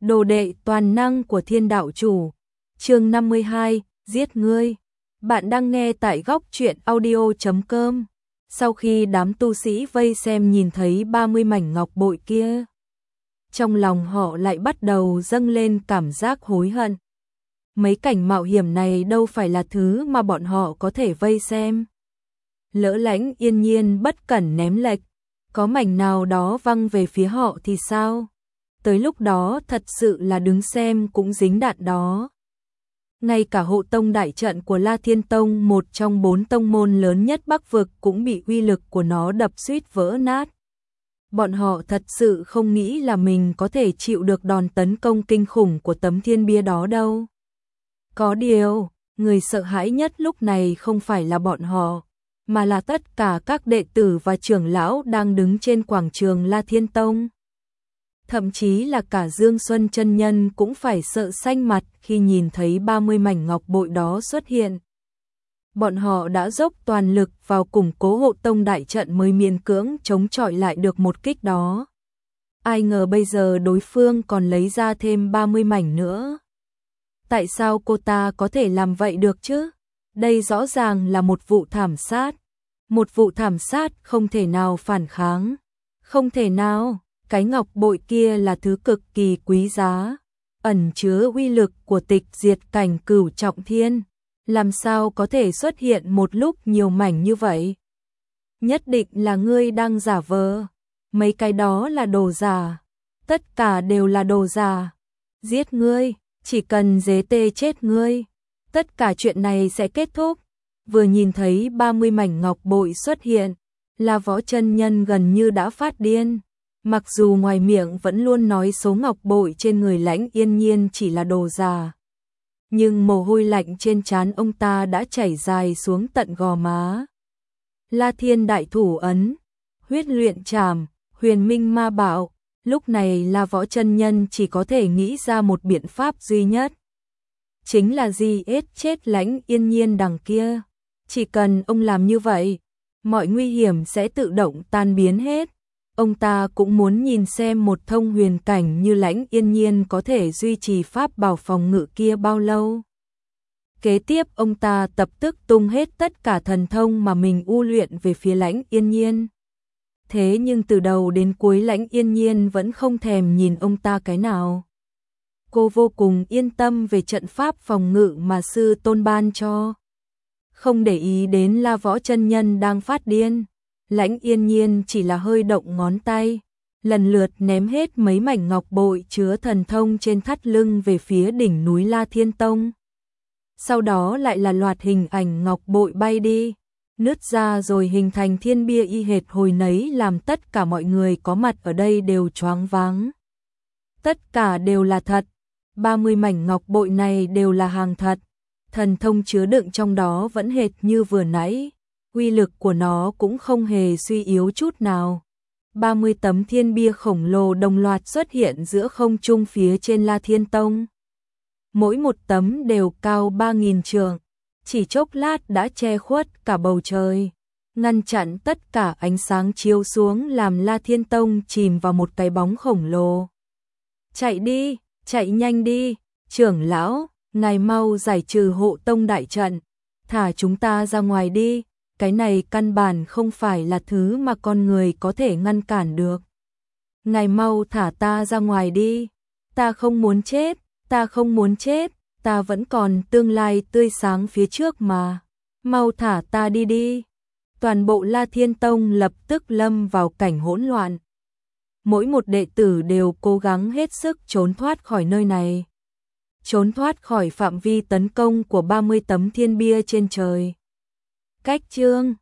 Đồ đệ toàn năng của Thiên Đạo Chủ. Chương 52, giết ngươi. Bạn đang nghe tại góc truyện audio.com. Sau khi đám tu sĩ vây xem nhìn thấy 30 mảnh ngọc bội kia, trong lòng họ lại bắt đầu dâng lên cảm giác hối hận. Mấy cảnh mạo hiểm này đâu phải là thứ mà bọn họ có thể vây xem. Lỡ Lãnh Yên Nhiên bất cẩn ném lệch, có mảnh nào đó văng về phía họ thì sao? Tới lúc đó thật sự là đứng xem cũng dính đạn đó. Ngay cả hộ tông đại trận của La Thiên Tông, một trong 4 tông môn lớn nhất Bắc Vực, cũng bị uy lực của nó đập suýt vỡ nát. Bọn họ thật sự không nghĩ là mình có thể chịu được đòn tấn công kinh khủng của tấm thiên bia đó đâu. Có điều, người sợ hãi nhất lúc này không phải là bọn họ, mà là tất cả các đệ tử và trưởng lão đang đứng trên quảng trường La Thiên Tông. Thậm chí là cả Dương Xuân chân nhân cũng phải sợ xanh mặt khi nhìn thấy 30 mảnh ngọc bội đó xuất hiện. Bọn họ đã dốc toàn lực vào củng cố hộ tông đại trận mới miễn cưỡng chống chọi lại được một kích đó. Ai ngờ bây giờ đối phương còn lấy ra thêm 30 mảnh nữa. Tại sao cô ta có thể làm vậy được chứ? Đây rõ ràng là một vụ thảm sát. Một vụ thảm sát không thể nào phản kháng. Không thể nào. Cái ngọc bội kia là thứ cực kỳ quý giá, ẩn chứa uy lực của tịch diệt cảnh cửu trọng thiên. Làm sao có thể xuất hiện một lúc nhiều mảnh như vậy? Nhất định là ngươi đang giả vờ. Mấy cái đó là đồ giả. Tất cả đều là đồ giả. Giết ngươi, chỉ cần dế tê chết ngươi, tất cả chuyện này sẽ kết thúc. Vừa nhìn thấy 30 mảnh ngọc bội xuất hiện, là Võ chân nhân gần như đã phát điên. Mặc dù ngoài miệng vẫn luôn nói số ngọc bội trên người Lãnh Yên Nhiên chỉ là đồ giả, nhưng mồ hôi lạnh trên trán ông ta đã chảy dài xuống tận gò má. La Thiên đại thủ ấn, huyết luyện trảm, huyền minh ma bạo. Lúc này là Võ chân nhân chỉ có thể nghĩ ra một biện pháp duy nhất, chính là giết chết Lãnh Yên Nhiên đằng kia. Chỉ cần ông làm như vậy, mọi nguy hiểm sẽ tự động tan biến hết. Ông ta cũng muốn nhìn xem một thông huyền cảnh như Lãnh Yên Nhiên có thể duy trì pháp bảo phòng ngự kia bao lâu. Kế tiếp ông ta lập tức tung hết tất cả thần thông mà mình u luyện về phía Lãnh Yên Nhiên. Thế nhưng từ đầu đến cuối Lãnh Yên Nhiên vẫn không thèm nhìn ông ta cái nào. Cô vô cùng yên tâm về trận pháp phòng ngự mà sư tôn ban cho, không để ý đến La Võ chân nhân đang phát điên. Lãnh Yên Nhiên chỉ là hơi động ngón tay, lần lượt ném hết mấy mảnh ngọc bội chứa thần thông trên thắt lưng về phía đỉnh núi La Thiên Tông. Sau đó lại là loạt hình ảnh ngọc bội bay đi, nứt ra rồi hình thành thiên bia y hệt hồi nấy, làm tất cả mọi người có mặt ở đây đều choáng váng. Tất cả đều là thật, 30 mảnh ngọc bội này đều là hàng thật, thần thông chứa đựng trong đó vẫn hệt như vừa nãy. Uy lực của nó cũng không hề suy yếu chút nào. 30 tấm thiên bia khổng lồ đồng loạt xuất hiện giữa không trung phía trên La Thiên Tông. Mỗi một tấm đều cao 3.000 trượng, chỉ chốc lát đã che khuất cả bầu trời, ngăn chặn tất cả ánh sáng chiếu xuống, làm La Thiên Tông chìm vào một cái bóng khổng lồ. Chạy đi, chạy nhanh đi, trưởng lão, ngài mau giải trừ hộ tông đại trận, thả chúng ta ra ngoài đi. Cái này căn bản không phải là thứ mà con người có thể ngăn cản được. Ngài mau thả ta ra ngoài đi. Ta không muốn chết, ta không muốn chết, ta vẫn còn tương lai tươi sáng phía trước mà. Mau thả ta đi đi. Toàn bộ La Thiên Tông lập tức lâm vào cảnh hỗn loạn. Mỗi một đệ tử đều cố gắng hết sức trốn thoát khỏi nơi này, trốn thoát khỏi phạm vi tấn công của 30 tấm thiên bia trên trời. Cách chương